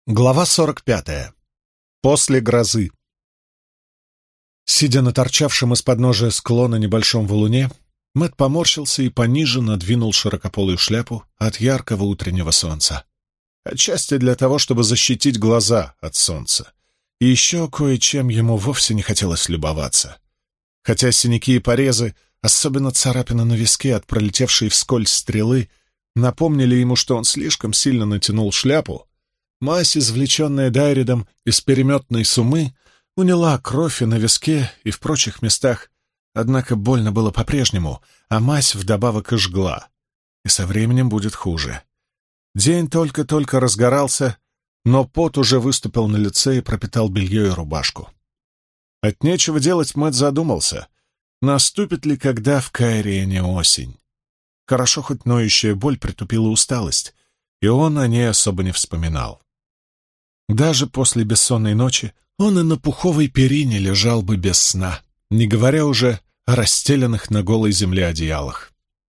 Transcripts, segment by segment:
Глава 45. После грозы. Сидя на торчавшем из подножия склона небольшом валуне, Мэтт поморщился и пониже надвинул широкополую шляпу от яркого утреннего солнца. Отчасти для того, чтобы защитить глаза от солнца. И еще кое-чем ему вовсе не хотелось любоваться. Хотя синяки и порезы, особенно царапина на виске от пролетевшей вскользь стрелы, напомнили ему, что он слишком сильно натянул шляпу, мазь, извлеченная Дайридом из переметной сумы, уняла кровь и на виске, и в прочих местах, однако больно было по-прежнему, а мазь вдобавок и жгла. И со временем будет хуже. День только-только разгорался, но пот уже выступил на лице и пропитал белье и рубашку. От нечего делать Мэтт задумался, наступит ли когда в Кайриене осень. Хорошо, хоть ноющая боль притупила усталость, и он о ней особо не вспоминал. Даже после бессонной ночи он и на пуховой перине лежал бы без сна, не говоря уже о расстеленных на голой земле одеялах.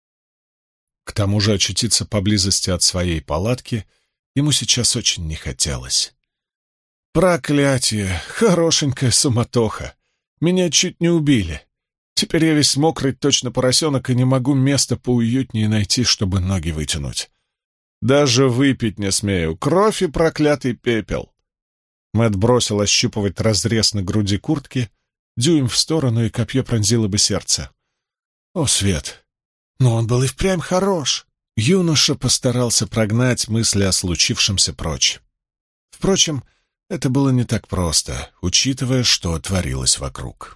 К тому же очутиться поблизости от своей палатки ему сейчас очень не хотелось. Проклятие! Хорошенькая суматоха! Меня чуть не убили. Теперь я весь мокрый, точно поросенок, и не могу места поуютнее найти, чтобы ноги вытянуть. Даже выпить не смею. Кровь и проклятый пепел. Мэтт бросил ощупывать разрез на груди куртки, дюйм в сторону, и копье пронзило бы сердце. О, свет! Но он был и впрямь хорош. Юноша постарался прогнать мысли о случившемся прочь. Впрочем, это было не так просто, учитывая, что творилось вокруг.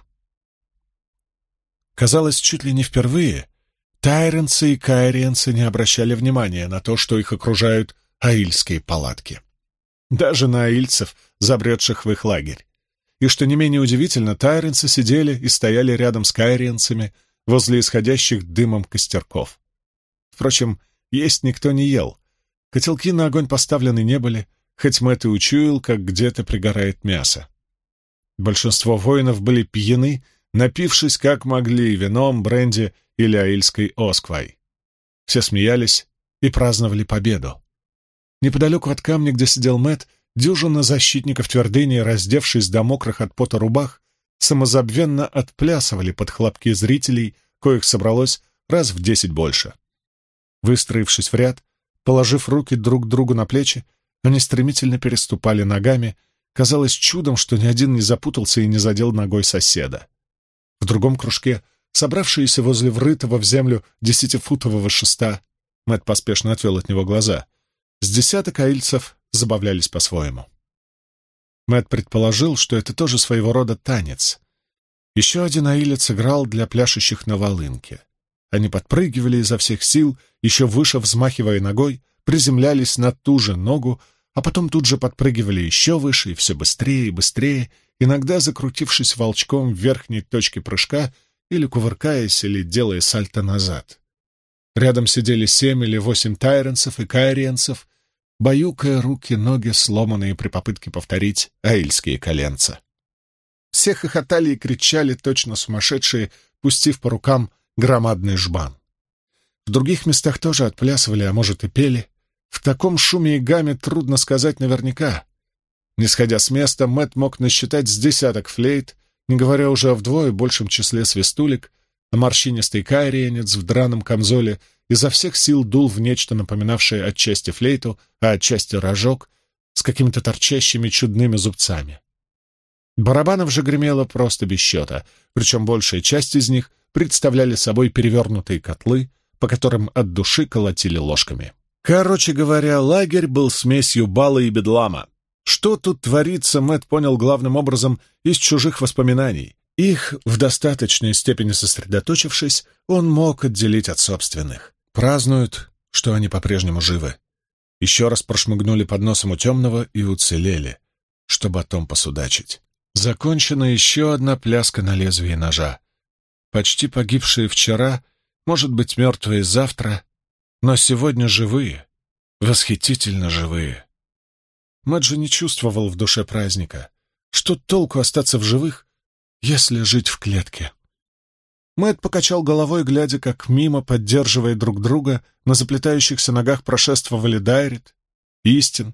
Казалось, чуть ли не впервые тайренцы и кайриенцы не обращали внимания на то, что их окружают аильские палатки. Даже на аильцев, забредших в их лагерь. И, что не менее удивительно, тайренцы сидели и стояли рядом с кайриенцами возле исходящих дымом костерков. Впрочем, есть никто не ел. Котелки на огонь поставлены не были, хоть Мэтт и учуял, как где-то пригорает мясо. Большинство воинов были пьяны, напившись как могли вином, бренди или аильской осквой. Все смеялись и праздновали победу. Неподалеку от камня, где сидел Мэтт, дюжина защитников твердыни, раздевшись до мокрых от пота рубах, самозабвенно отплясывали под хлопки зрителей, коих собралось раз в 10 больше. Выстроившись в ряд, положив руки друг другу на плечи, они стремительно переступали ногами. Казалось чудом, что ни один не запутался и не задел ногой соседа. В другом кружке, собравшиеся возле врытого в землю 10-футового шеста, Мэтт поспешно отвел от него глаза, с десяток аильцев забавлялись по-своему. Мэтт предположил, что это тоже своего рода танец. Еще один аилец играл для пляшущих на волынке. Они подпрыгивали изо всех сил, еще выше взмахивая ногой, приземлялись на ту же ногу, а потом тут же подпрыгивали еще выше и все быстрее и быстрее, иногда закрутившись волчком в верхней точке прыжка или кувыркаясь, или делая сальто назад. Рядом сидели 7 или 8 тайренцев и кайриенцев, баюкая руки, ноги, сломанные при попытке повторить аильские коленца. Все хохотали и кричали, точно сумасшедшие, пустив по рукам громадный жбан. В других местах тоже отплясывали, а может и пели. В таком шуме и гамме трудно сказать наверняка. Не сходя с места, Мэтт мог насчитать с десяток флейт, не говоря уже о вдвое большем числе свистулек, а морщинистый кайриенец в драном камзоле изо всех сил дул в нечто напоминавшее отчасти флейту, а отчасти рожок с какими-то торчащими чудными зубцами. Барабанов же гремело просто без счета, причем большая часть из них представляли собой перевернутые котлы, по которым от души колотили ложками. Короче говоря, лагерь был смесью бала и бедлама. Что тут творится, Мэтт понял главным образом из чужих воспоминаний. Их, в достаточной степени сосредоточившись, он мог отделить от собственных. Празднуют, что они по-прежнему живы. Еще раз прошмыгнули под носом у темного и уцелели, чтобы о том посудачить. Закончена еще одна пляска на лезвии ножа. Почти погибшие вчера, может быть, мертвые завтра, но сегодня живые, восхитительно живые. Мэтт же не чувствовал в душе праздника. Что толку остаться в живых, если жить в клетке? Мэтт покачал головой, глядя, как мимо, поддерживая друг друга, на заплетающихся ногах прошествовали Дайрид, Истин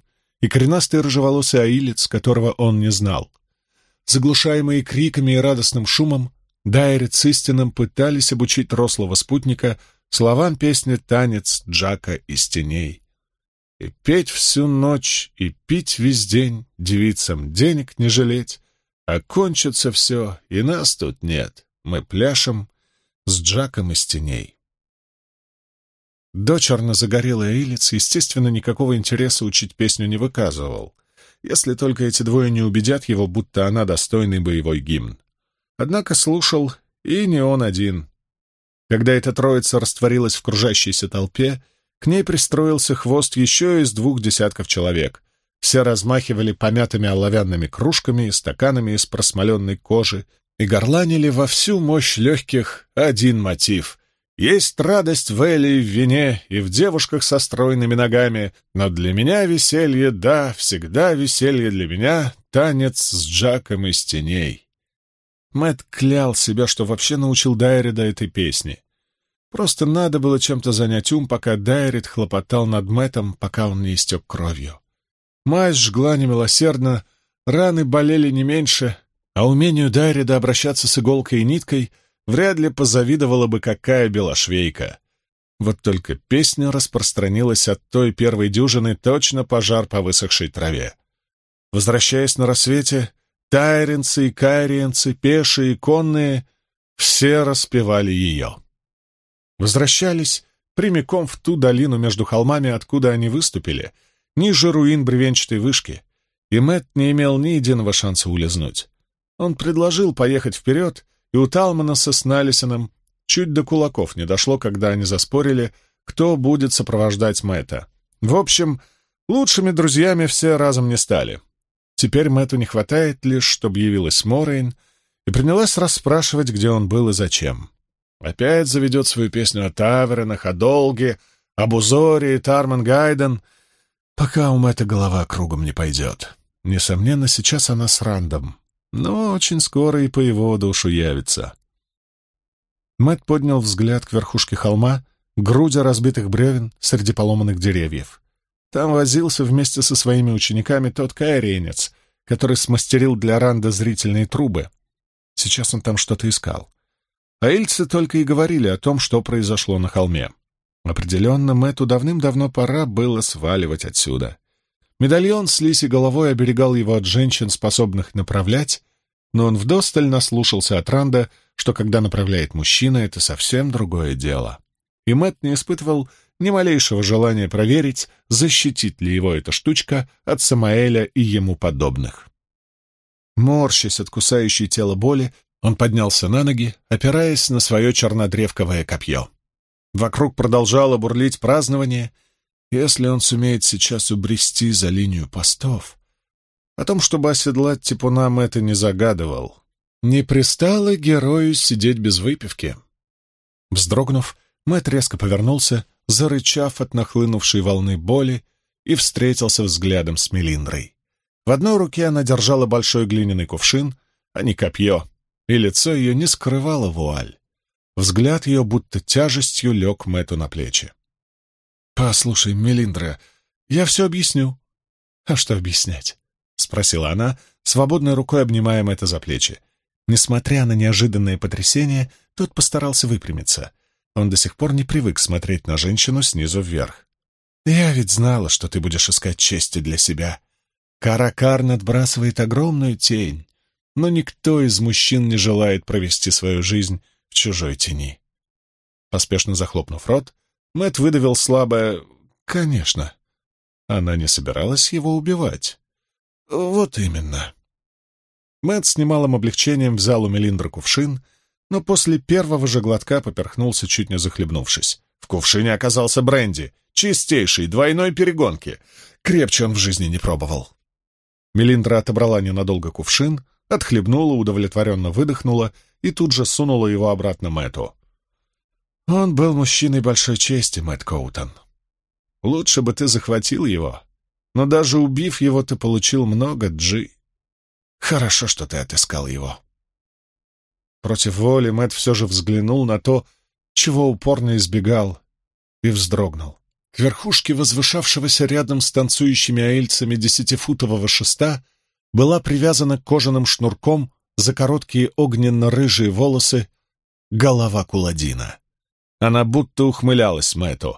и коренастый рыжеволосый аилец, которого он не знал. Заглушаемые криками и радостным шумом, Дайрет с Истином пытались обучить рослого спутника словам песни «Танец Джака из теней». И петь всю ночь, и пить весь день, девицам денег не жалеть, а кончится все, и нас тут нет, мы пляшем с Джаком из теней. Дочерно загорелый аилец, естественно, никакого интереса учить песню не выказывал, если только эти двое не убедят его, будто она достойный боевой гимн. Однако слушал и не он один. Когда эта троица растворилась в кружащейся толпе, к ней пристроился хвост еще из 2 десятков человек. Все размахивали помятыми оловянными кружками и стаканами из просмоленной кожи и горланили во всю мощь легких один мотив. Есть радость в эле и в вине, и в девушках со стройными ногами, но для меня веселье, да, всегда веселье для меня, танец с Джаком из теней. Мэтт клял себя, что вообще научил Дайреда этой песни. Просто надо было чем-то занять ум, пока Дайред хлопотал над Мэттом, пока он не истек кровью. Мазь жгла немилосердно, раны болели не меньше, а умению Дайреда обращаться с иголкой и ниткой вряд ли позавидовала бы какая белошвейка. Вот только песня распространилась от той первой дюжины точно пожар по высохшей траве. Возвращаясь на рассвете, тайренцы и кайриенцы, пешие и конные, все распевали ее. Возвращались прямиком в ту долину между холмами, откуда они выступили, ниже руин бревенчатой вышки, и Мэтт не имел ни единого шанса улизнуть. Он предложил поехать вперед, и у Талманаса с Налисоном чуть до кулаков не дошло, когда они заспорили, кто будет сопровождать Мэтта. В общем, лучшими друзьями все разом не стали. Теперь Мэтту не хватает лишь, чтобы явилась Морейн и принялась расспрашивать, где он был и зачем. Опять заведет свою песню о тавернах, о долге, об узоре и Тармангайден, пока у Мэтта голова кругом не пойдет. Несомненно, сейчас она с Рандом, но очень скоро и по его душу явится. Мэтт поднял взгляд к верхушке холма, груди разбитых бревен среди поломанных деревьев. Там возился вместе со своими учениками тот кайриенец, который смастерил для Ранда зрительные трубы. Сейчас он там что-то искал. Аильцы только и говорили о том, что произошло на холме. Определенно, Мэтту давным-давно пора было сваливать отсюда. Медальон с лисьей головой оберегал его от женщин, способных направлять, но он вдосталь наслушался от Ранда, что когда направляет мужчина, это совсем другое дело. И Мэтт не испытывал ни малейшего желания проверить, защитит ли его эта штучка от Самаэля и ему подобных. Морщась от кусающей тело боли, он поднялся на ноги, опираясь на свое чернодревковое копье. Вокруг продолжало бурлить празднование. Если он сумеет сейчас убрести за линию постов... О том, чтобы оседлать типуна, Мэтт и не загадывал. Не пристало герою сидеть без выпивки. Вздрогнув, Мэтт резко повернулся, зарычав от нахлынувшей волны боли, и встретился взглядом с Мелиндрой. В одной руке она держала большой глиняный кувшин, а не копье, и лицо ее не скрывало вуаль. Взгляд ее будто тяжестью лег Мэтту на плечи. «Послушай, Мелиндра, я все объясню». «А что объяснять?» — спросила она, свободной рукой обнимая Мэтта за плечи. Несмотря на неожиданное потрясение, тот постарался выпрямиться. Он до сих пор не привык смотреть на женщину снизу вверх. «Я ведь знала, что ты будешь искать чести для себя. Каракарн отбрасывает огромную тень, но никто из мужчин не желает провести свою жизнь в чужой тени». Поспешно захлопнув рот, Мэтт выдавил слабое «Конечно». Она не собиралась его убивать. «Вот именно». Мэтт с немалым облегчением взял у Мелиндры кувшин, но после первого же глотка поперхнулся, чуть не захлебнувшись. В кувшине оказался бренди, чистейший, двойной перегонки. Крепче он в жизни не пробовал. Мелиндра отобрала ненадолго кувшин, отхлебнула, удовлетворенно выдохнула и тут же сунула его обратно Мэтту. «Он был мужчиной большой чести, Мэтт Коутон. Лучше бы ты захватил его, но даже убив его, ты получил много джи. Хорошо, что ты отыскал его». Против воли Мэтт все же взглянул на то, чего упорно избегал, и вздрогнул. К верхушке возвышавшегося рядом с танцующими аильцами 10-футового шеста была привязана кожаным шнурком за короткие огненно-рыжие волосы голова Куладина. Она будто ухмылялась Мэтту.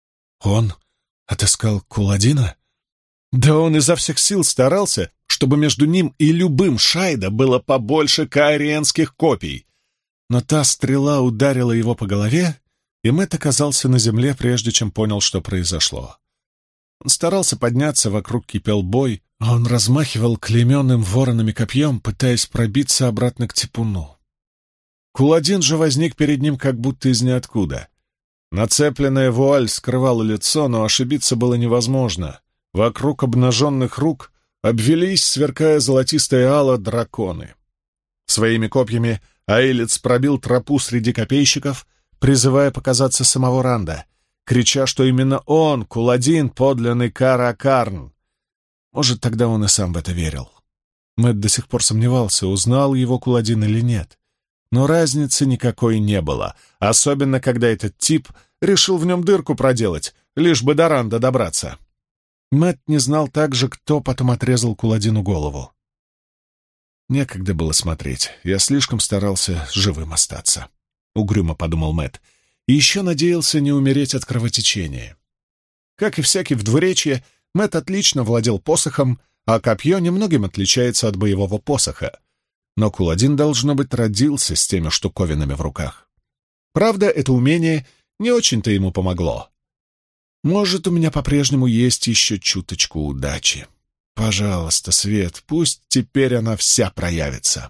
Он отыскал Куладина? Да он изо всех сил старался, чтобы между ним и любым Шайда было побольше каариенских копий. Но та стрела ударила его по голове, и Мэтт оказался на земле, прежде чем понял, что произошло. Он старался подняться, вокруг кипел бой, а он размахивал клейменным воронами копьем, пытаясь пробиться обратно к типуну. Куладин же возник перед ним как будто из ниоткуда. Нацепленная вуаль скрывала лицо, но ошибиться было невозможно. Вокруг обнаженных рук обвелись, сверкая золотистое ало, драконы. Своими копьями аилец пробил тропу среди копейщиков, призывая показаться самого Ранда, крича, что именно он, Куладин, подлинный Кара-Карн. Может, тогда он и сам в это верил. Мэтт до сих пор сомневался, узнал его Куладин или нет. Но разницы никакой не было, особенно когда этот тип решил в нем дырку проделать, лишь бы до Ранда добраться. Мэтт не знал также, кто потом отрезал Куладину голову. Некогда было смотреть, я слишком старался живым остаться. — угрюмо подумал Мэтт, и еще надеялся не умереть от кровотечения. Как и всякий в двуречье, Мэтт отлично владел посохом, а копье немногим отличается от боевого посоха. Но Куладин, должно быть, родился с теми штуковинами в руках. Правда, это умение не очень-то ему помогло. Может, у меня по-прежнему есть еще чуточку удачи. Пожалуйста, Свет, пусть теперь она вся проявится.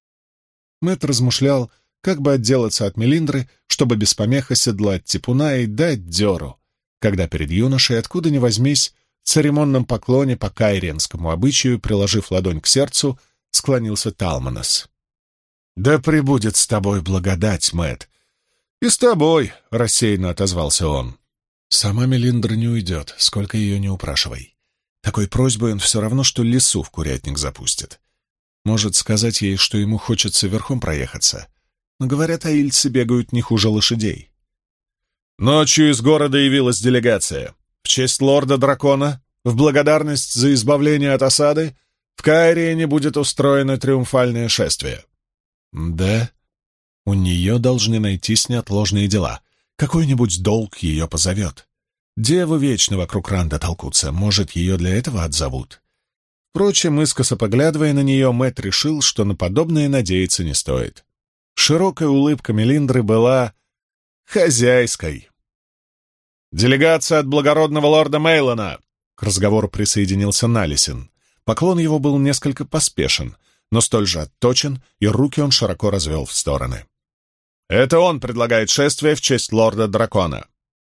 Мэтт размышлял, как бы отделаться от Мелиндры, чтобы без помех оседлать типуна и дать дёру, когда перед юношей, откуда ни возьмись, в церемонном поклоне по кайренскому обычаю, приложив ладонь к сердцу, склонился Талманос. «Да пребудет с тобой благодать, Мэтт!» «И с тобой!» — рассеянно отозвался он. «Сама Мелиндра не уйдет, сколько ее не упрашивай. Такой просьбой он все равно, что лису в курятник запустит. Может сказать ей, что ему хочется верхом проехаться. Но, говорят, аильцы бегают не хуже лошадей». Ночью из города явилась делегация. В честь лорда-дракона, в благодарность за избавление от осады, в Кайриене будет устроено триумфальное шествие. Да, у нее должны найтись неотложные дела. Какой-нибудь долг ее позовет. Девы вечно вокруг Ранда толкутся, может, ее для этого отзовут. Впрочем, искоса поглядывая на нее, Мэтт решил, что на подобное надеяться не стоит. Широкая улыбка Мелиндры была хозяйской. «Делегация от благородного лорда Мейлона!» К разговору присоединился Налисин. Поклон его был несколько поспешен, но столь же отточен, и руки он широко развел в стороны. «Это он предлагает шествие в честь лорда-дракона».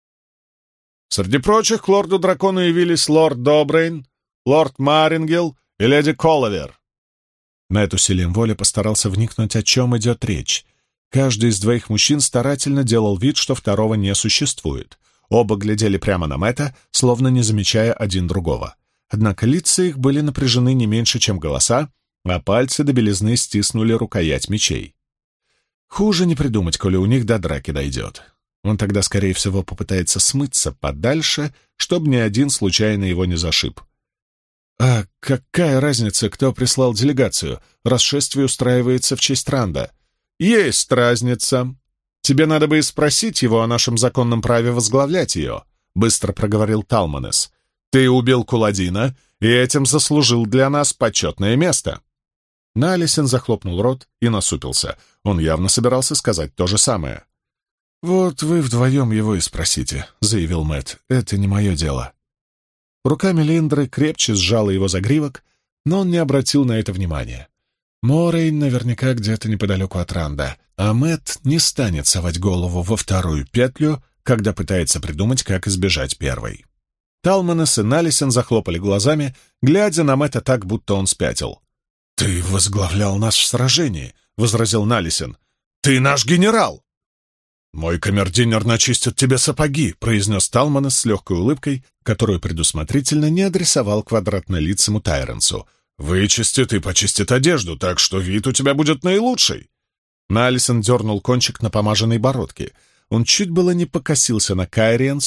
Среди прочих к лорду-дракону явились лорд Добрейн, лорд Марингел и леди Коловер. Мэтт усилием воли постарался вникнуть, о чем идет речь. Каждый из двоих мужчин старательно делал вид, что второго не существует. Оба глядели прямо на Мэтта, словно не замечая один другого. Однако лица их были напряжены не меньше, чем голоса, а пальцы до белизны стиснули рукоять мечей. Хуже не придумать, коли у них до драки дойдет. Он тогда, скорее всего, попытается смыться подальше, чтобы ни один случайно его не зашиб. «А какая разница, кто прислал делегацию, раз шествие устраивается в честь Ранда?» «Есть разница. Тебе надо бы и спросить его о нашем законном праве возглавлять ее», — быстро проговорил Талманос. «Ты убил Куладина и этим заслужил для нас почетное место». Налисин захлопнул рот и насупился. Он явно собирался сказать то же самое. «Вот вы вдвоем его и спросите», — заявил Мэтт. «Это не мое дело». Рука Мелиндры крепче сжала его загривок, но он не обратил на это внимания. Морейн наверняка где-то неподалеку от Ранда, а Мэтт не станет совать голову во вторую петлю, когда пытается придумать, как избежать первой. Талманос и Налисин захлопали глазами, глядя на Мэтта так, будто он спятил. «Ты возглавлял нас в сражении», — возразил Налисин. «Ты наш генерал!» «Мой камердинер начистит тебе сапоги», — произнес Талманос с легкой улыбкой, которую предусмотрительно не адресовал квадратнолицему Тайренсу. «Вычистит и почистит одежду, так что вид у тебя будет наилучший». Налисин дернул кончик напомаженной бородки. Он чуть было не покосился на Кайриенса,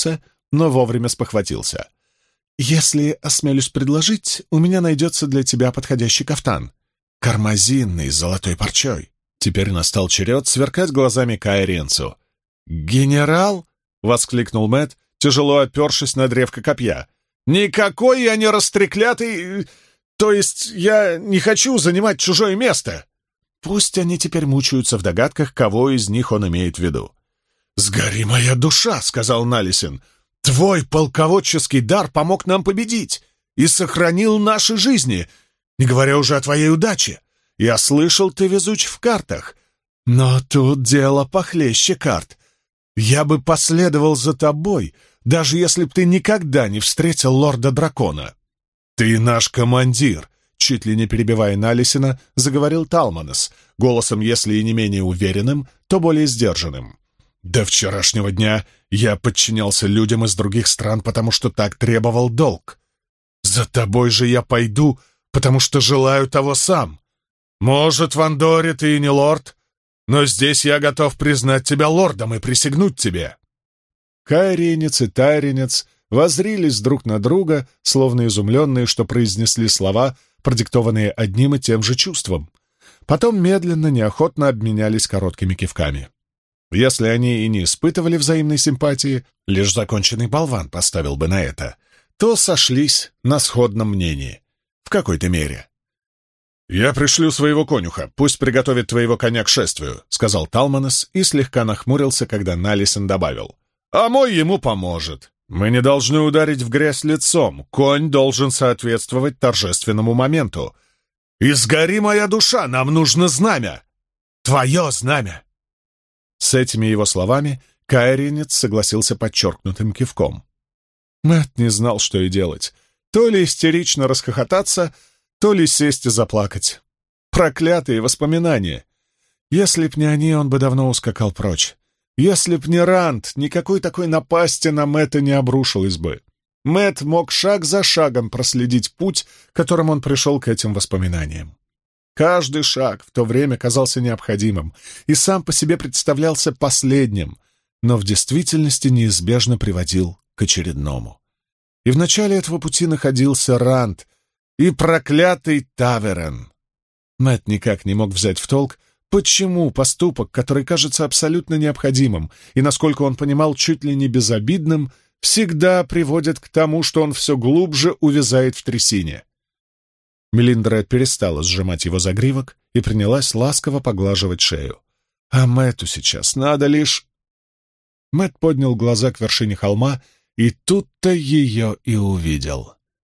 но вовремя спохватился. «Если осмелюсь предложить, у меня найдется для тебя подходящий кафтан. Кармазинный, с золотой парчой». Теперь настал черед сверкать глазами кайренцу. «Генерал!» — воскликнул Мэтт, тяжело опершись на древко копья. «Никакой я не растреклятый... То есть я не хочу занимать чужое место!» Пусть они теперь мучаются в догадках, кого из них он имеет в виду. «Сгори моя душа!» — сказал Налисин. «Твой полководческий дар помог нам победить и сохранил наши жизни, не говоря уже о твоей удаче. Я слышал, ты везуч в картах, но тут дело похлеще карт. Я бы последовал за тобой, даже если б ты никогда не встретил лорда-дракона». «Ты наш командир!» Чуть ли не перебивая Налисина, заговорил Талманес, голосом, если и не менее уверенным, то более сдержанным. «До вчерашнего дня я подчинялся людям из других стран, потому что так требовал долг. За тобой же я пойду, потому что желаю того сам. Может, в Андоре ты и не лорд, но здесь я готов признать тебя лордом и присягнуть тебе». Кайренец и Тайренец воззрились друг на друга, словно изумленные, что произнесли слова, продиктованные одним и тем же чувством. Потом медленно, неохотно обменялись короткими кивками. Если они и не испытывали взаимной симпатии, лишь законченный болван поставил бы на это, то сошлись на сходном мнении. В какой-то мере. «Я пришлю своего конюха, пусть приготовит твоего коня к шествию», — сказал Талманес и слегка нахмурился, когда Налисен добавил. «А мой ему поможет. Мы не должны ударить в грязь лицом, конь должен соответствовать торжественному моменту. И сгори моя душа, нам нужно знамя! Твое знамя!» С этими его словами кайренец согласился подчеркнутым кивком. Мэтт не знал, что и делать. То ли истерично расхохотаться, то ли сесть и заплакать. Проклятые воспоминания! Если б не они, он бы давно ускакал прочь. Если б не Ранд, никакой такой напасти на Мэтта не обрушилась бы. Мэтт мог шаг за шагом проследить путь, которым он пришел к этим воспоминаниям. Каждый шаг в то время казался необходимым и сам по себе представлялся последним, но в действительности неизбежно приводил к очередному. И в начале этого пути находился Ранд и проклятый Таверен. Мэтт никак не мог взять в толк, почему поступок, который кажется абсолютно необходимым и, насколько он понимал, чуть ли не безобидным, всегда приводит к тому, что он все глубже увязает в трясине. Мелиндра перестала сжимать его загривок и принялась ласково поглаживать шею. А Мэтту сейчас надо лишь... Мэтт поднял глаза к вершине холма, и тут-то ее и увидел.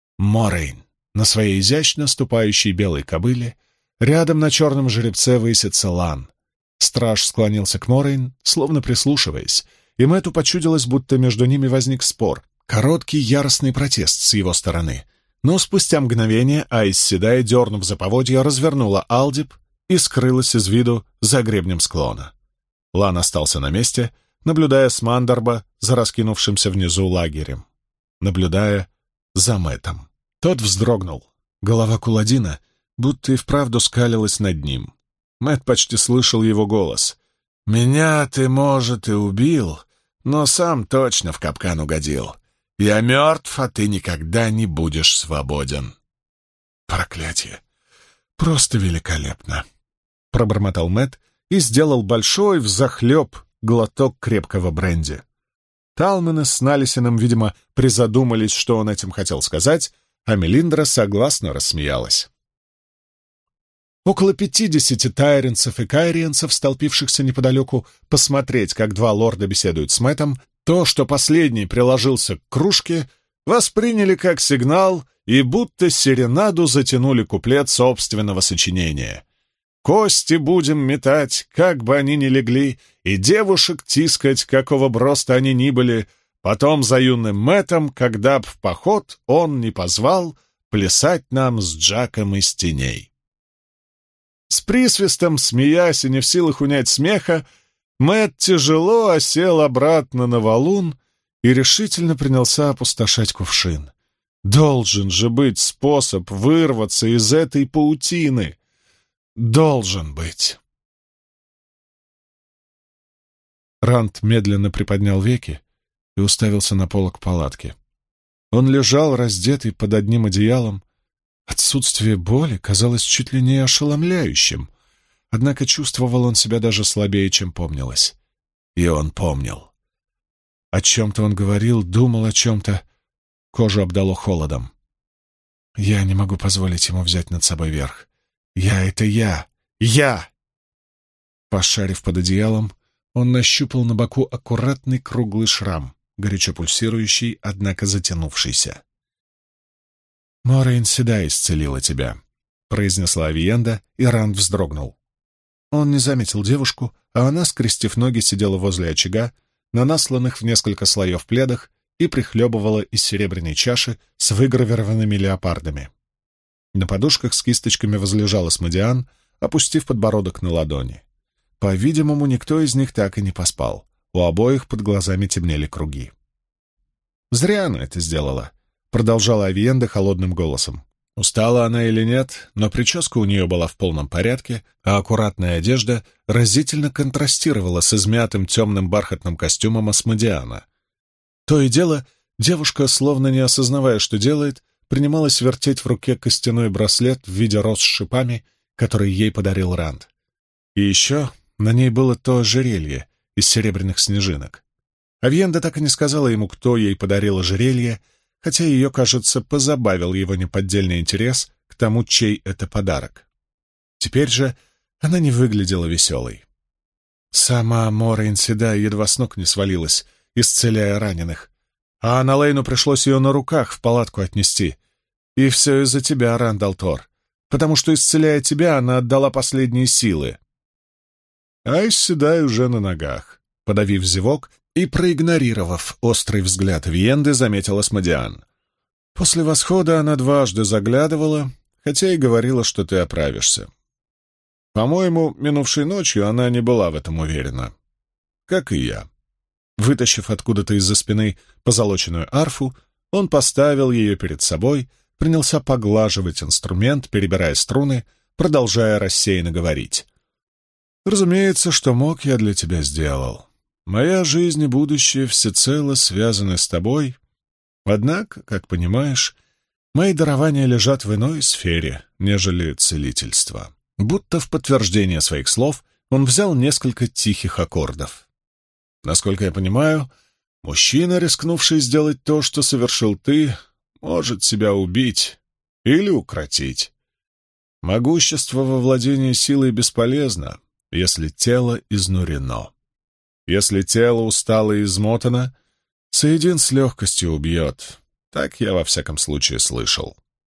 Морейн на своей изящно ступающей белой кобыле. Рядом на черном жеребце высится Лан. Страж склонился к Морейн, словно прислушиваясь, и Мэтту почудилось, будто между ними возник спор, короткий яростный протест с его стороны. Но спустя мгновение Айс Седай, дернув за поводья, развернула Алдиб и скрылась из виду за гребнем склона. Лан остался на месте, наблюдая с Мандарба за раскинувшимся внизу лагерем, наблюдая за Мэттом. Тот вздрогнул. Голова Куладина будто и вправду скалилась над ним. Мэтт почти слышал его голос. «Меня ты, может, и убил, но сам точно в капкан угодил. Я мертв, а ты никогда не будешь свободен». «Проклятие! Просто великолепно!» — пробормотал Мэтт и сделал большой взахлеб глоток крепкого бренди. Талменес с Налисином, видимо, призадумались, что он этим хотел сказать, а Мелиндра согласно рассмеялась. Около 50 тайренцев и кайриенцев, столпившихся неподалеку, посмотреть, как два лорда беседуют с Мэттом, то, что последний приложился к кружке, восприняли как сигнал и будто серенаду затянули куплет собственного сочинения. «Кости будем метать, как бы они ни легли, и девушек тискать, какого броста они ни были, потом за юным Мэттом, когда б в поход он не позвал, плясать нам с Джаком из теней». С присвистом, смеясь и не в силах унять смеха, Мэтт тяжело осел обратно на валун и решительно принялся опустошать кувшин. Должен же быть способ вырваться из этой паутины. Должен быть. Ранд медленно приподнял веки и уставился на полок палатки. Он лежал, раздетый под одним одеялом. Отсутствие боли казалось чуть ли не ошеломляющим, однако чувствовал он себя даже слабее, чем помнилось. И он помнил. О чем-то он говорил, думал о чем-то. Кожу обдало холодом. Я не могу позволить ему взять над собой верх. Я — это я! Я! Пошарив под одеялом, он нащупал на боку аккуратный круглый шрам, горячо пульсирующий, однако затянувшийся. «Морейн Седай исцелила тебя», — произнесла Авиенда, и Ранд вздрогнул. Он не заметил девушку, а она, скрестив ноги, сидела возле очага, на насланных в несколько слоев пледах, и прихлебывала из серебряной чаши с выгравированными леопардами. На подушках с кисточками возлежал Асмодиан, опустив подбородок на ладони. По-видимому, никто из них так и не поспал. У обоих под глазами темнели круги. «Зря она это сделала», — продолжала Авиенда холодным голосом. Устала она или нет, но прическа у нее была в полном порядке, а аккуратная одежда разительно контрастировала с измятым темным бархатным костюмом Асмодиана. То и дело, девушка, словно не осознавая, что делает, принималась вертеть в руке костяной браслет в виде роз с шипами, который ей подарил Ранд. И еще на ней было то ожерелье из серебряных снежинок. Авиенда так и не сказала ему, кто ей подарил ожерелье, хотя ее, кажется, позабавил его неподдельный интерес к тому, чей это подарок. Теперь же она не выглядела веселой. Сама Морейн Седай едва с ног не свалилась, исцеляя раненых, а Аналейну пришлось ее на руках в палатку отнести. И все из-за тебя, Рандал Тор, потому что, исцеляя тебя, она отдала последние силы. Айс Седай уже на ногах. Подавив зевок и проигнорировав острый взгляд Виенды, заметил Асмодиан. После восхода она дважды заглядывала, хотя и говорила, что ты оправишься. По-моему, минувшей ночью она не была в этом уверена. Как и я. Вытащив откуда-то из-за спины позолоченную арфу, он поставил ее перед собой, принялся поглаживать инструмент, перебирая струны, продолжая рассеянно говорить. «Разумеется, что мог, я для тебя сделал. Моя жизнь и будущее всецело связаны с тобой. Однако, как понимаешь, мои дарования лежат в иной сфере, нежели целительство». Будто в подтверждение своих слов он взял несколько тихих аккордов. «Насколько я понимаю, мужчина, рискнувший сделать то, что совершил ты, может себя убить или укротить. Могущество во владении силой бесполезно, если тело изнурено. Если тело устало и измотано, Саидин с легкостью убьет. Так я во всяком случае слышал».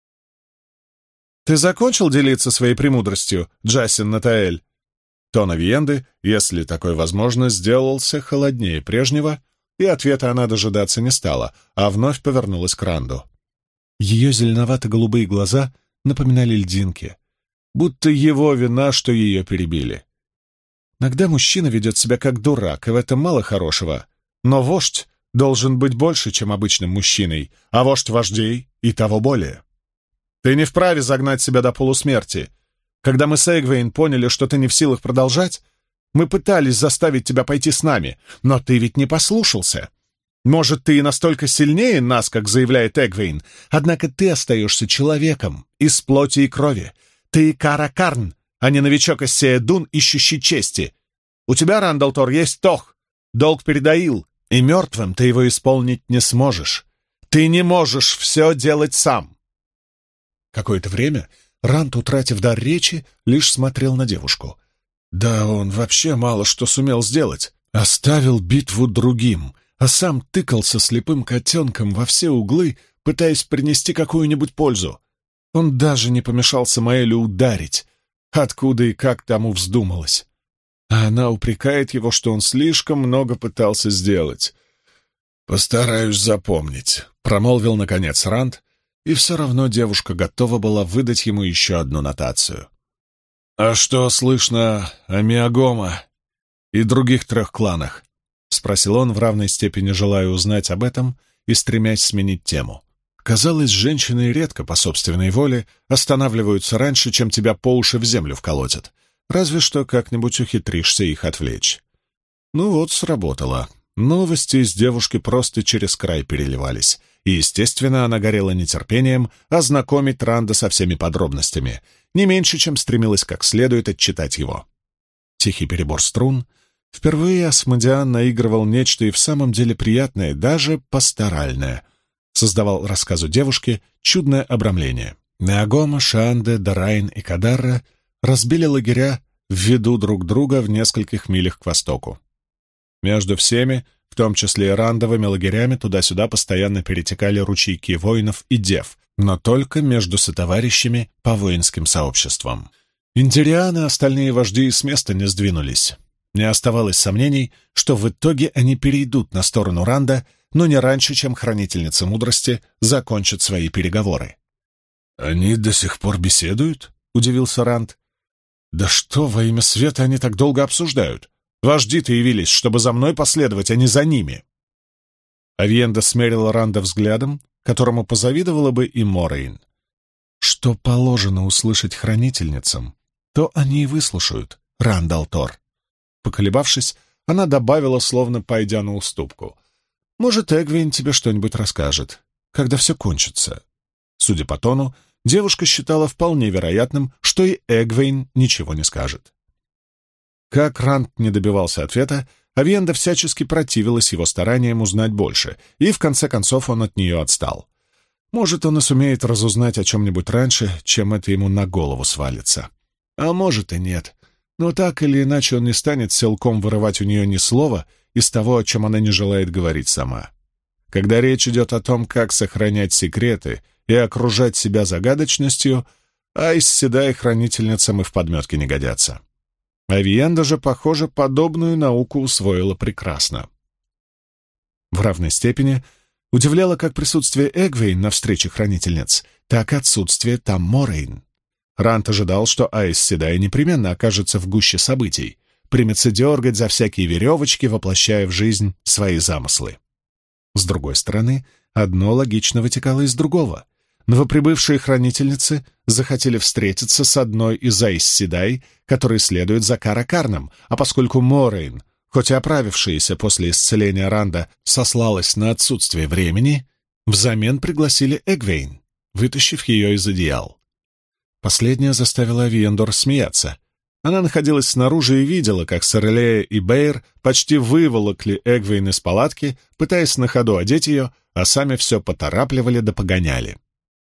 «Ты закончил делиться своей премудростью, Джасин Натаэль?» Тон Авиенды, если такое возможно, сделался холоднее прежнего, и ответа она дожидаться не стала, а вновь повернулась к Ранду. Ее зеленовато-голубые глаза напоминали льдинки, будто его вина, что ее перебили. Иногда мужчина ведет себя как дурак, и в этом мало хорошего, но вождь должен быть больше, чем обычным мужчиной, а вождь вождей и того более. Ты не вправе загнать себя до полусмерти. Когда мы с Эгвейн поняли, что ты не в силах продолжать, мы пытались заставить тебя пойти с нами, но ты ведь не послушался. Может, ты и настолько сильнее нас, как заявляет Эгвейн, однако ты остаешься человеком из плоти и крови. Ты Кара-Карн, а не новичок из Сея-Дун, ищущий чести. У тебя, Рандал Тор, есть Тох, долг перед Аил, и мертвым ты его исполнить не сможешь. Ты не можешь все делать сам. Какое-то время Ранд, утратив дар речи, лишь смотрел на девушку. Да, он вообще мало что сумел сделать. Оставил битву другим, а сам тыкался слепым котенком во все углы, пытаясь принести какую-нибудь пользу. Он даже не помешал Самаэлю ударить, откуда и как тому вздумалось. А она упрекает его, что он слишком много пытался сделать. «Постараюсь запомнить», — промолвил наконец Ранд, и все равно девушка готова была выдать ему еще одну нотацию. «А что слышно о Миагома и других 3 кланах?» — спросил он, в равной степени желая узнать об этом и стремясь сменить тему. Казалось, женщины редко по собственной воле останавливаются раньше, чем тебя по уши в землю вколотят, разве что как-нибудь ухитришься их отвлечь. Ну вот, сработало. Новости из девушки просто через край переливались, и, естественно, она горела нетерпением ознакомить Ранда со всеми подробностями, не меньше, чем стремилась как следует отчитать его. Тихий перебор струн. Впервые Асмодиан наигрывал нечто и в самом деле приятное, даже пасторальное. Создавал рассказу девушки чудное обрамление. Неогома, Шаанде, Дарайн и Кадарра разбили лагеря в виду друг друга в нескольких милях к востоку. Между всеми, в том числе и рандовыми лагерями, туда-сюда постоянно перетекали ручейки воинов и дев, но только между сотоварищами по воинским сообществам. Индирианы и остальные вожди с места не сдвинулись. Не оставалось сомнений, что в итоге они перейдут на сторону Ранда, но не раньше, чем хранительница мудрости закончит свои переговоры. «Они до сих пор беседуют?» — удивился Ранд. «Да что во имя света они так долго обсуждают? Вожди-то явились, чтобы за мной последовать, а не за ними». Авиенда смерила Ранда взглядом, которому позавидовала бы и Морейн. «Что положено услышать хранительницам, то они и выслушают, Ранд-Алтор». Поколебавшись, она добавила, словно пойдя на уступку. «Может, Эгвейн тебе что-нибудь расскажет, когда все кончится». Судя по тону, девушка считала вполне вероятным, что и Эгвейн ничего не скажет. Как Ранд не добивался ответа, Авиенда всячески противилась его стараниям узнать больше, и в конце концов он от нее отстал. Может, он и сумеет разузнать о чем-нибудь раньше, чем это ему на голову свалится. А может и нет. Но так или иначе он не станет силком вырывать у нее ни слова из того, о чем она не желает говорить сама. Когда речь идет о том, как сохранять секреты и окружать себя загадочностью, Айс Седай хранительницам и в подметке не годятся. Авиенда же, похоже, подобную науку усвоила прекрасно. В равной степени удивляло как присутствие Эгвейн на встрече хранительниц, так и отсутствие там Морейн. Ранд ожидал, что Айс Седай непременно окажется в гуще событий, примется дергать за всякие веревочки, воплощая в жизнь свои замыслы. С другой стороны, одно логично вытекало из другого. Новоприбывшие хранительницы захотели встретиться с одной из Айс Седай, которые следуют за Каракарном, а поскольку Морейн, хоть и оправившаяся после исцеления Ранда, сослалась на отсутствие времени, взамен пригласили Эгвейн, вытащив ее из одеял. Последняя заставила Авиендор смеяться. Она находилась снаружи и видела, как Сорелея и Бэйр почти выволокли Эгвейн из палатки, пытаясь на ходу одеть ее, а сами все поторапливали да погоняли.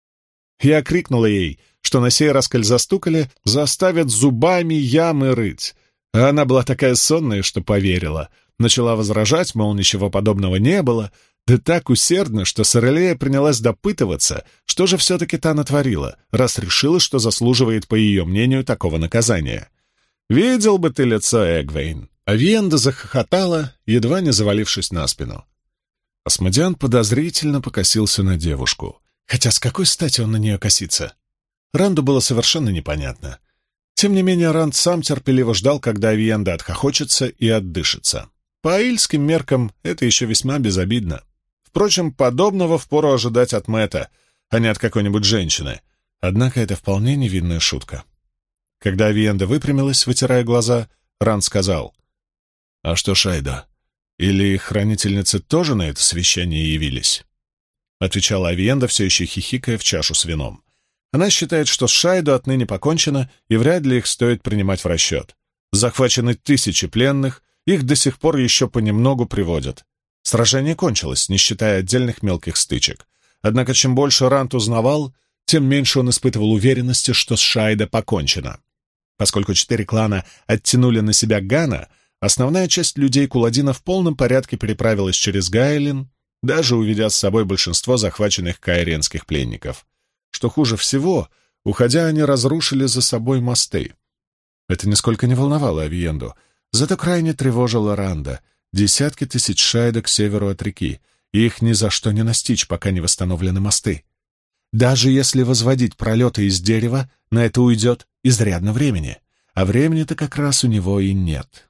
Я крикнула ей, что на сей раз, коль застукали, заставят зубами ямы рыть. А она была такая сонная, что поверила. Начала возражать, мол, ничего подобного не было, да так усердно, что Сорелея принялась допытываться, что же все-таки та натворила, раз решила, что заслуживает, по ее мнению, такого наказания. «Видел бы ты лицо Эгвейн!» Авиенда захохотала, едва не завалившись на спину. Асмодиан подозрительно покосился на девушку. Хотя с какой стати он на нее косится? Ранду было совершенно непонятно. Тем не менее, Ранд сам терпеливо ждал, когда Авиенда отхохочется и отдышится. По аильским меркам это еще весьма безобидно. Впрочем, подобного впору ожидать от Мэтта, а не от какой-нибудь женщины. Однако это вполне невинная шутка. Когда Авиенда выпрямилась, вытирая глаза, Ранд сказал: «А что Шайда? Или хранительницы тоже на это священие явились?» Отвечала Авиенда, все еще хихикая в чашу с вином. Она считает, что с Шайду отныне покончено, и вряд ли их стоит принимать в расчет. Захвачены 1000 пленных, их до сих пор еще понемногу приводят. Сражение кончилось, не считая отдельных мелких стычек. Однако чем больше Ранд узнавал, тем меньше он испытывал уверенности, что с Шайда покончено. Поскольку 4 клана оттянули на себя Гана, основная часть людей Куладина в полном порядке переправилась через Гайлин, даже уведя с собой большинство захваченных каиренских пленников. Что хуже всего, уходя, они разрушили за собой мосты. Это нисколько не волновало Авиенду, зато крайне тревожило Ранда. Десятки тысяч шайдок к северу от реки, и их ни за что не настичь, пока не восстановлены мосты. Даже если возводить пролеты из дерева, на это уйдет изрядно времени, а времени-то как раз у него и нет.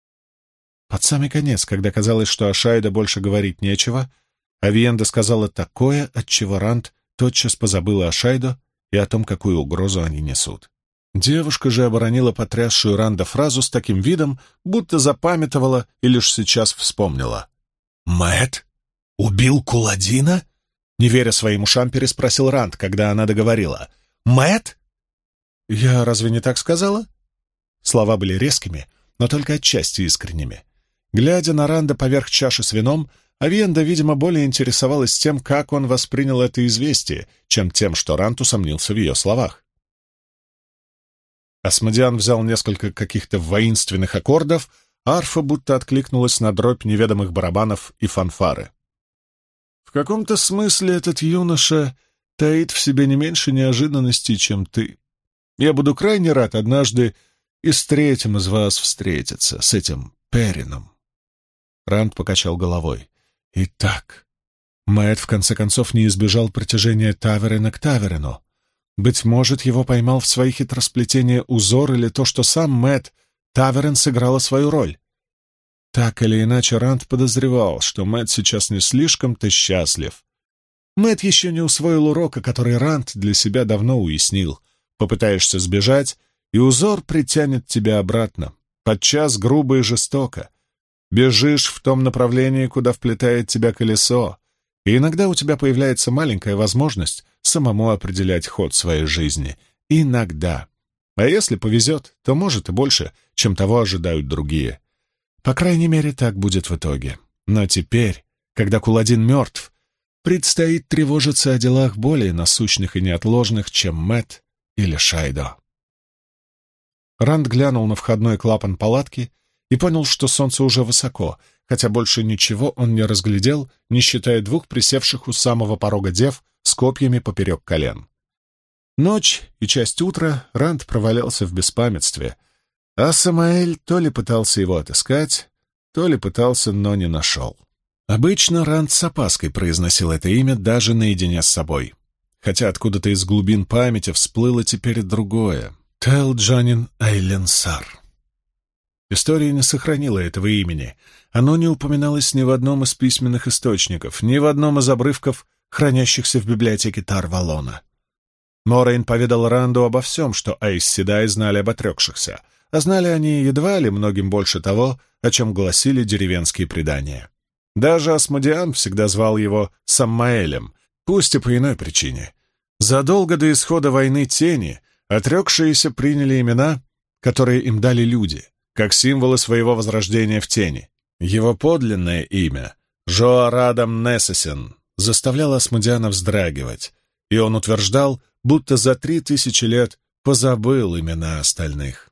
Под самый конец, когда казалось, что о Шайда больше говорить нечего, Авиенда сказала такое, отчего Ранд тотчас позабыла о Шайдо и о том, какую угрозу они несут. Девушка же оборонила потрясшую Ранда фразу с таким видом, будто запамятовала и лишь сейчас вспомнила. Мэтт? Убил Куладина?» Не веря своим ушам, переспросил Ранд, когда она договорила. «Мэтт?» «Я разве не так сказала?» Слова были резкими, но только отчасти искренними. Глядя на Ранда поверх чаши с вином, Авиенда, видимо, более интересовалась тем, как он воспринял это известие, чем тем, что Ранд усомнился в ее словах. Асмодиан взял несколько каких-то воинственных аккордов, арфа будто откликнулась на дробь неведомых барабанов и фанфары. «В каком-то смысле этот юноша таит в себе не меньше неожиданностей, чем ты. Я буду крайне рад однажды и с третьим из вас встретиться, с этим Перином». Ранд покачал головой. «Итак, Мэтт в конце концов не избежал притяжения Таверена к Таверену. Быть может, его поймал в свои хитросплетения узор или то, что сам Мэтт, Таверен, сыграла свою роль. Так или иначе, Ранд подозревал, что Мэтт сейчас не слишком-то счастлив. Мэтт еще не усвоил урока, который Ранд для себя давно уяснил. Попытаешься сбежать, и узор притянет тебя обратно, подчас грубо и жестоко. Бежишь в том направлении, куда вплетает тебя колесо, и иногда у тебя появляется маленькая возможность самому определять ход своей жизни. Иногда. А если повезет, то может и больше, чем того ожидают другие. По крайней мере, так будет в итоге. Но теперь, когда Куладин мертв, предстоит тревожиться о делах более насущных и неотложных, чем Мэтт или Шайдо. Ранд глянул на входной клапан палатки и понял, что солнце уже высоко, хотя больше ничего он не разглядел, не считая двух присевших у самого порога дев с копьями поперек колен. Ночь и часть утра Ранд провалялся в беспамятстве, а Самаэль то ли пытался его отыскать, то ли пытался, но не нашел. Обычно Ранд с опаской произносил это имя даже наедине с собой, хотя откуда-то из глубин памяти всплыло теперь другое — Телджанин Айленсар. История не сохранила этого имени. Оно не упоминалось ни в одном из письменных источников, ни в одном из обрывков, хранящихся в библиотеке Тар-Валона. Морейн поведал Ранду обо всем, что Айс Седай знали об отрекшихся, а знали они едва ли многим больше того, о чем гласили деревенские предания. Даже Асмодиан всегда звал его Саммаэлем, пусть и по иной причине. Задолго до исхода войны Тени отрекшиеся приняли имена, которые им дали люди, как символы своего возрождения в Тени. Его подлинное имя, Жоарадам Несесен, заставляло Асмодиана вздрагивать, и он утверждал, будто за 3000 лет позабыл имена остальных.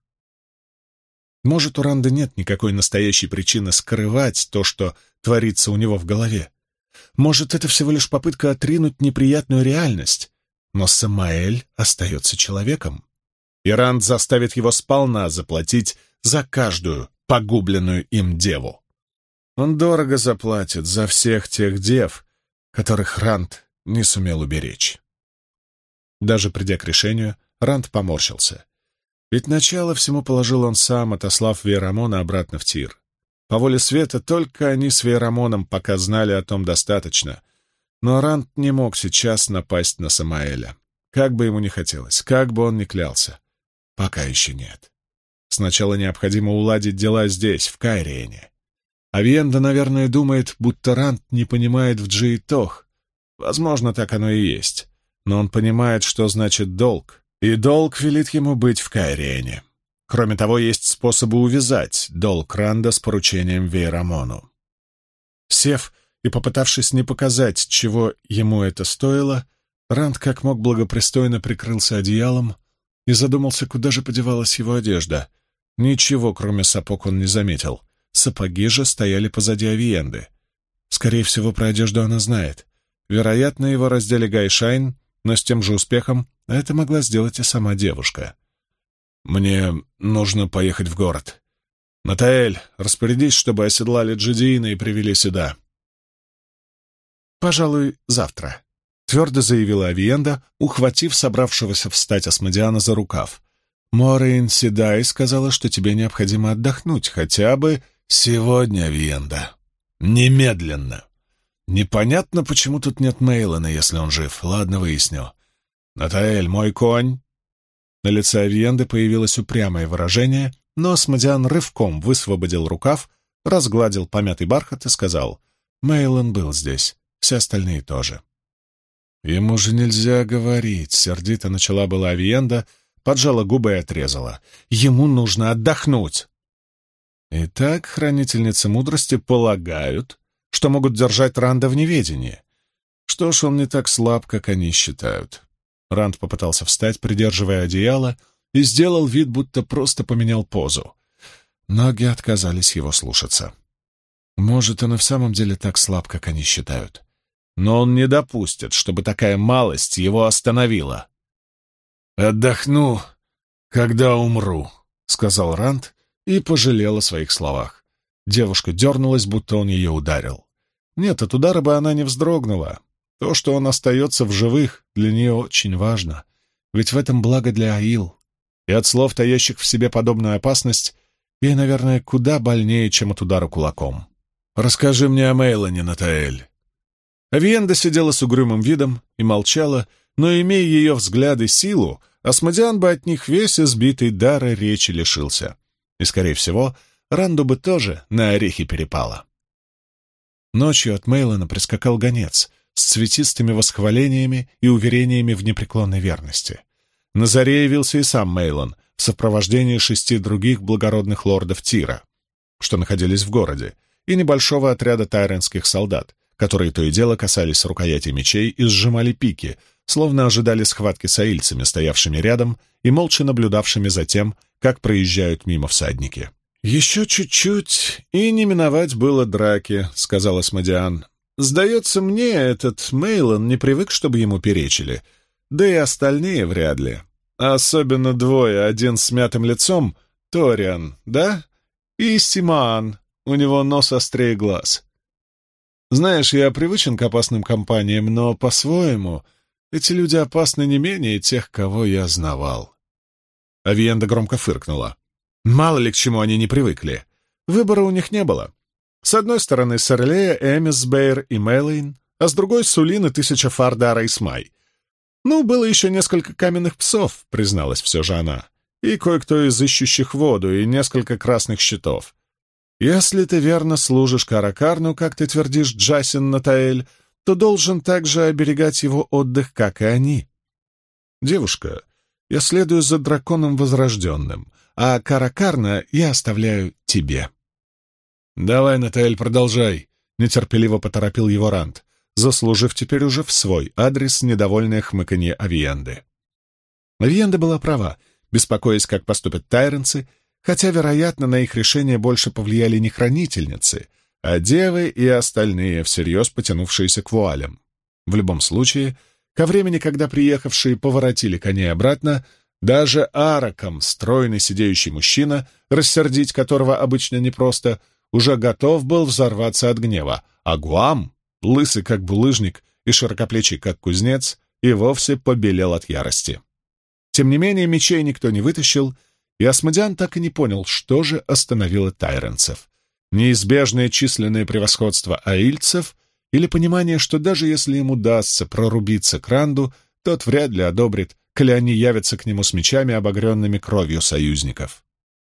Может, у Ранда нет никакой настоящей причины скрывать то, что творится у него в голове. Может, это всего лишь попытка отринуть неприятную реальность, но Самаэль остается человеком, и Ранд заставит его сполна заплатить за каждую погубленную им деву. Он дорого заплатит за всех тех дев, которых Ранд не сумел уберечь. Даже придя к решению, Ранд поморщился. Ведь начало всему положил он сам, отослав Вейрамона обратно в Тир. По воле света только они с Вейрамоном пока знали о том достаточно, но Ранд не мог сейчас напасть на Самаэля. Как бы ему ни хотелось, как бы он ни клялся. Пока еще нет. Сначала необходимо уладить дела здесь, в Кайриене. Авиенда, наверное, думает, будто Ранд не понимает в Джиитох. Возможно, так оно и есть. Но он понимает, что значит долг, и долг велит ему быть в Кайриене. Кроме того, есть способы увязать долг Ранда с поручением Вейрамону. Сев и попытавшись не показать, чего ему это стоило, Ранд как мог благопристойно прикрылся одеялом и задумался, куда же подевалась его одежда. Ничего, кроме сапог, он не заметил. Сапоги же стояли позади Авиенды. Скорее всего, про одежду она знает. Вероятно, его раздели Гайшайн, но с тем же успехом это могла сделать и сама девушка. «Мне нужно поехать в город. Натаэль, распорядись, чтобы оседлали Джедиина и привели сюда». «Пожалуй, завтра», — твердо заявила Авиенда, ухватив собравшегося встать Асмодиана за рукав. «Морейн Седай сказала, что тебе необходимо отдохнуть хотя бы сегодня, Авиенда. Немедленно. Непонятно, почему тут нет Мейлона, если он жив. Ладно, выясню. Натаэль, мой конь». На лице Авиенды появилось упрямое выражение, но Асмодиан рывком высвободил рукав, разгладил помятый бархат и сказал: Мейлон был здесь, все остальные тоже. «Ему же нельзя говорить», — сердито начала была Авиенда, поджала губы и отрезала. «Ему нужно отдохнуть». Итак, хранительницы мудрости полагают, что могут держать Ранда в неведении. Что ж, он не так слаб, как они считают. Ранд попытался встать, придерживая одеяло, и сделал вид, будто просто поменял позу. Ноги отказались его слушаться. Может, он и в самом деле так слаб, как они считают. Но он не допустит, чтобы такая малость его остановила. «Отдохну, когда умру», — сказал Ранд и пожалел о своих словах. Девушка дернулась, будто он ее ударил. Нет, от удара бы она не вздрогнула. То, что он остается в живых, для нее очень важно. Ведь в этом благо для Аил. И от слов, таящих в себе подобную опасность, ей, наверное, куда больнее, чем от удара кулаком. «Расскажи мне о Мейлоне, Натаэль». Авиенда сидела с угрюмым видом и молчала, но, имея ее взгляд и силу, Асмодиан бы от них весь избитый дара речи лишился. И, скорее всего, Ранду бы тоже на орехи перепало. Ночью от Мейлона прискакал гонец с цветистыми восхвалениями и уверениями в непреклонной верности. На заре явился и сам Мейлон в сопровождении 6 других благородных лордов Тира, что находились в городе, и небольшого отряда тайренских солдат, которые то и дело касались рукояти мечей и сжимали пики, словно ожидали схватки с аильцами, стоявшими рядом и молча наблюдавшими за тем, как проезжают мимо всадники. «Еще чуть-чуть, и не миновать было драки», — сказал Асмодиан. «Сдается мне, этот Мейлон не привык, чтобы ему перечили, да и остальные вряд ли. Особенно двое, один с мятым лицом, Ториан, да? И Симаан, у него нос острее глаз. Знаешь, я привычен к опасным компаниям, но, по-своему, эти люди опасны не менее тех, кого я знавал». Авиенда громко фыркнула. Мало ли к чему они не привыкли. Выбора у них не было. С одной стороны Серлея, Эмисбейр и Мэлэйн, а с другой Сулин и 1000 Фардара и Смай. Ну, было еще несколько каменных псов, призналась все же она, и кое-кто из ищущих воду, и несколько красных щитов. Если ты верно служишь Каракарну, как ты твердишь, Джасин Натаэль, то должен также оберегать его отдых, как и они. Девушка, я следую за драконом возрожденным, а Каракарна я оставляю тебе. «Давай, Натаэль, продолжай», — нетерпеливо поторопил его Ранд, заслужив теперь уже в свой адрес недовольное хмыканье Авиенды. Авиенда была права, беспокоясь, как поступят тайренцы, хотя, вероятно, на их решение больше повлияли не хранительницы, а девы и остальные, всерьез потянувшиеся к вуалям. В любом случае, ко времени, когда приехавшие поворотили коней обратно, даже Араком, стройный сидеющий мужчина, рассердить которого обычно непросто, уже готов был взорваться от гнева, а Гуам, лысый как булыжник и широкоплечий как кузнец, и вовсе побелел от ярости. Тем не менее, мечей никто не вытащил, и Асмодиан так и не понял, что же остановило тайренцев. Неизбежное численное превосходство аильцев или понимание, что даже если им удастся прорубиться к Ранду, тот вряд ли одобрит, коли они явятся к нему с мечами, обогренными кровью союзников.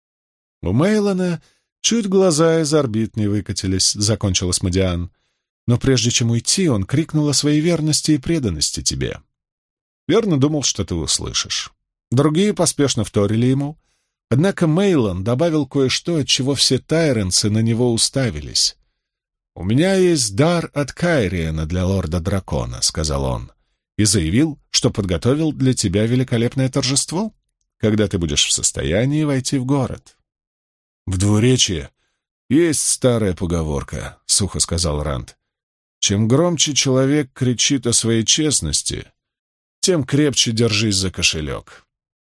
У Мейлона чуть глаза из орбит не выкатились, — закончил Асмодиан. Но прежде чем уйти, он крикнул о своей верности и преданности тебе. Верно думал, что ты услышишь. Другие поспешно вторили ему, однако Мейлон добавил кое-что, от чего все тайренцы на него уставились. «У меня есть дар от Кайриена для лорда-дракона», — сказал он, и заявил, что подготовил для тебя великолепное торжество, когда ты будешь в состоянии войти в город. «В двуречье есть старая поговорка», — сухо сказал Ранд. «Чем громче человек кричит о своей честности, тем крепче держись за кошелек».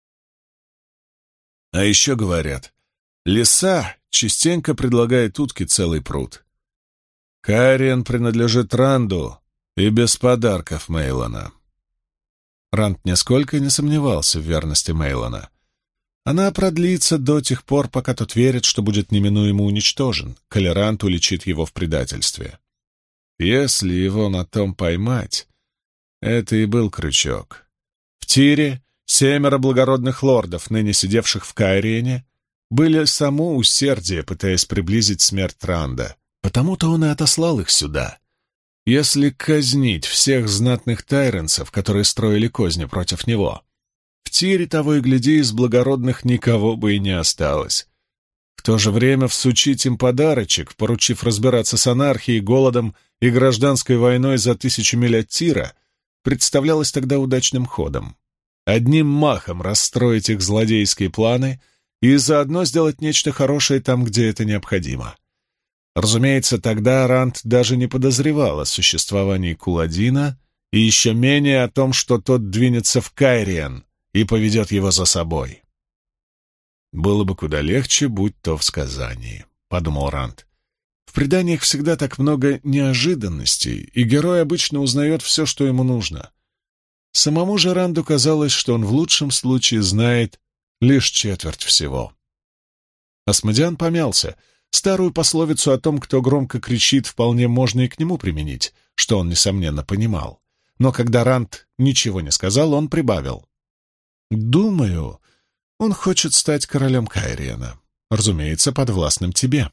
А еще говорят, лиса частенько предлагает утке целый пруд. Кайриен принадлежит Ранду и без подарков Мейлона. Ранд нисколько не сомневался в верности Мейлона. Она продлится до тех пор, пока тот верит, что будет неминуемо уничтожен, коли Ранд уличит его в предательстве. Если его на том поймать, это и был крючок. В Тире 7 благородных лордов, ныне сидевших в Кайриене, были само усердие, пытаясь приблизить смерть Ранда, Потому-то он и отослал их сюда. Если казнить всех знатных тайренцев, которые строили козни против него, в Тире того и гляди, из благородных никого бы и не осталось. В то же время всучить им подарочек, поручив разбираться с анархией, голодом и гражданской войной за 1000 миль от Тира, представлялось тогда удачным ходом. Одним махом расстроить их злодейские планы и заодно сделать нечто хорошее там, где это необходимо. Разумеется, тогда Ранд даже не подозревал о существовании Куладина и еще менее о том, что тот двинется в Кайриен и поведет его за собой. «Было бы куда легче, будь то в сказании», — подумал Ранд. «В преданиях всегда так много неожиданностей, и герой обычно узнает все, что ему нужно. Самому же Ранду казалось, что он в лучшем случае знает лишь четверть всего». Асмодиан помялся. Старую пословицу о том, кто громко кричит, вполне можно и к нему применить, что он, несомненно, понимал. Но когда Ранд ничего не сказал, он прибавил. «Думаю, он хочет стать королем Кайриена, разумеется, подвластным тебе.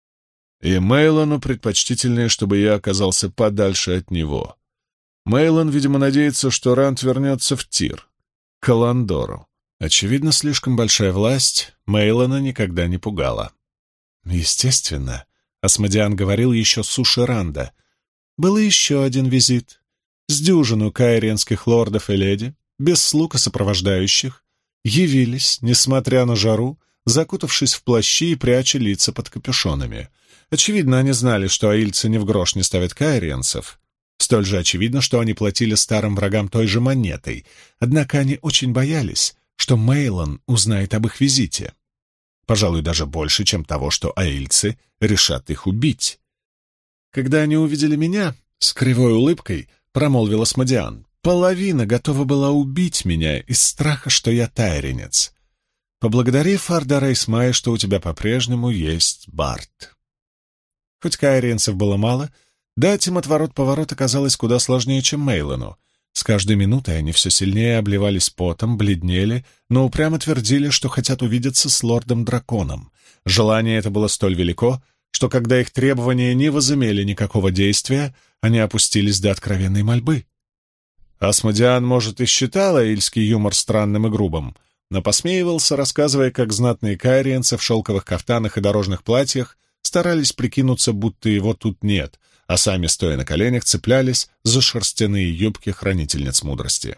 И Мейлону предпочтительнее, чтобы я оказался подальше от него. Мейлон, видимо, надеется, что Ранд вернется в Тир, к Аландору. Очевидно, слишком большая власть Мейлона никогда не пугала». Естественно, Асмодиан говорил еще с уши Ранда. Был еще один визит. С дюжину кайриенских лордов и леди, без слуг и сопровождающих, явились, несмотря на жару, закутавшись в плащи и пряча лица под капюшонами. Очевидно, они знали, что аильцы ни в грош не ставят кайриенцев. Столь же очевидно, что они платили старым врагам той же монетой, однако они очень боялись, что Мейлон узнает об их визите. Пожалуй, даже больше, чем того, что аильцы решат их убить. Когда они увидели меня, с кривой улыбкой промолвил Асмодиан, половина готова была убить меня из страха, что я тайренец. Поблагодари Фардара Исмая, что у тебя по-прежнему есть Барт. Хоть кайриенцев было мало, дать им отворот-поворот оказалось куда сложнее, чем Мейлону. С каждой минутой они все сильнее обливались потом, бледнели, но упрямо твердили, что хотят увидеться с лордом-драконом. Желание это было столь велико, что когда их требования не возымели никакого действия, они опустились до откровенной мольбы. Асмодиан, может, и считал аильский юмор странным и грубым, но посмеивался, рассказывая, как знатные кайриенцы в шелковых кафтанах и дорожных платьях старались прикинуться, будто его тут нет, а сами, стоя на коленях, цеплялись за шерстяные юбки хранительниц мудрости.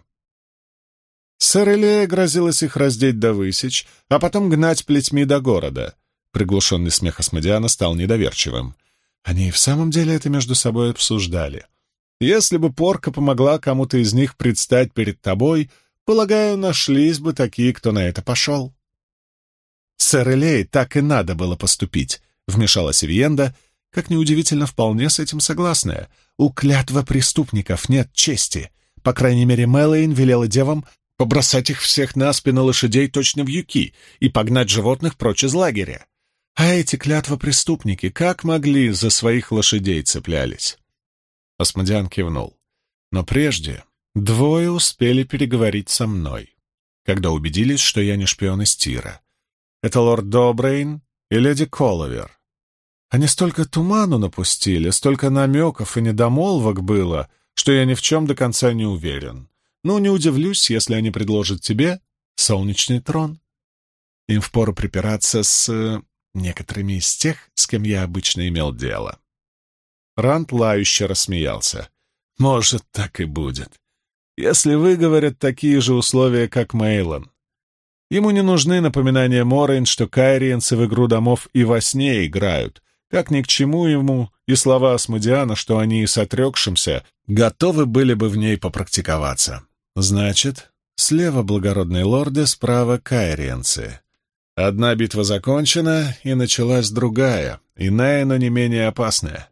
Сэр Элея грозилась их раздеть до высечь, а потом гнать плетьми до города. Приглушенный смех Асмодиана стал недоверчивым. Они и в самом деле это между собой обсуждали. Если бы порка помогла кому-то из них предстать перед тобой, полагаю, нашлись бы такие, кто на это пошел. Сэр Элее так и надо было поступить, вмешалась Ивьенда, как неудивительно, вполне с этим согласная. У клятва преступников нет чести. По крайней мере, Мэлэйн велела девам побросать их всех на спину лошадей точно в юки и погнать животных прочь из лагеря. А эти клятва-преступники как могли за своих лошадей цеплялись? Асмодиан кивнул. Но прежде двое успели переговорить со мной, когда убедились, что я не шпион из Тира. Это лорд Добрейн и леди Коловер. Они столько туману напустили, столько намеков и недомолвок было, что я ни в чем до конца не уверен. Но не удивлюсь, если они предложат тебе солнечный трон. Им впору припираться с некоторыми из тех, с кем я обычно имел дело. Ранд лающе рассмеялся. Может, так и будет. Если выговорят такие же условия, как Мейлон. Ему не нужны напоминания Морейн, что кайриенцы в игру домов и во сне играют, как ни к чему ему и слова Асмодиана, что они и с отрекшимся готовы были бы в ней попрактиковаться. Значит, слева благородные лорды, справа кайриенцы. Одна битва закончена, и началась другая, иная, но не менее опасная.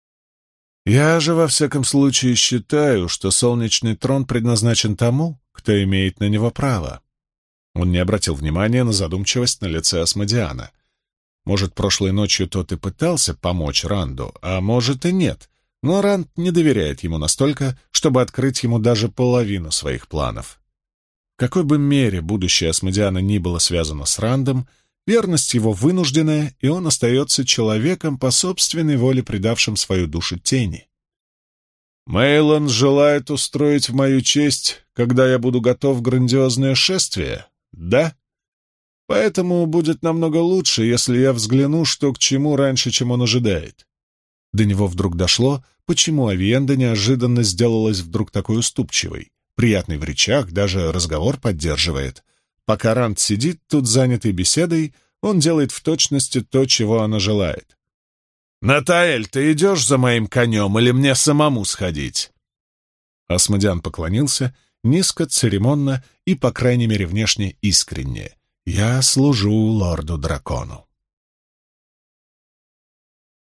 Я же, во всяком случае, считаю, что солнечный трон предназначен тому, кто имеет на него право. Он не обратил внимания на задумчивость на лице Асмодиана. Может, прошлой ночью тот и пытался помочь Ранду, а может и нет, но Ранд не доверяет ему настолько, чтобы открыть ему даже половину своих планов. В какой бы мере будущее Асмодиана ни было связано с Рандом, Верность его вынужденная, и он остается человеком по собственной воле, предавшим свою душу тени. Мейлон желает устроить в мою честь, когда я буду готов, грандиозное шествие, да? Поэтому будет намного лучше, если я взгляну, что к чему раньше, чем он ожидает. До него вдруг дошло, почему Авиенда неожиданно сделалась вдруг такой уступчивой. Приятный в речах, даже разговор поддерживает. Пока Ранд сидит тут занятый беседой, он делает в точности то, чего она желает. «Натаэль, ты идешь за моим конем или мне самому сходить?» Асмодиан поклонился, низко, церемонно и, по крайней мере, внешне искренне. «Я служу лорду-дракону».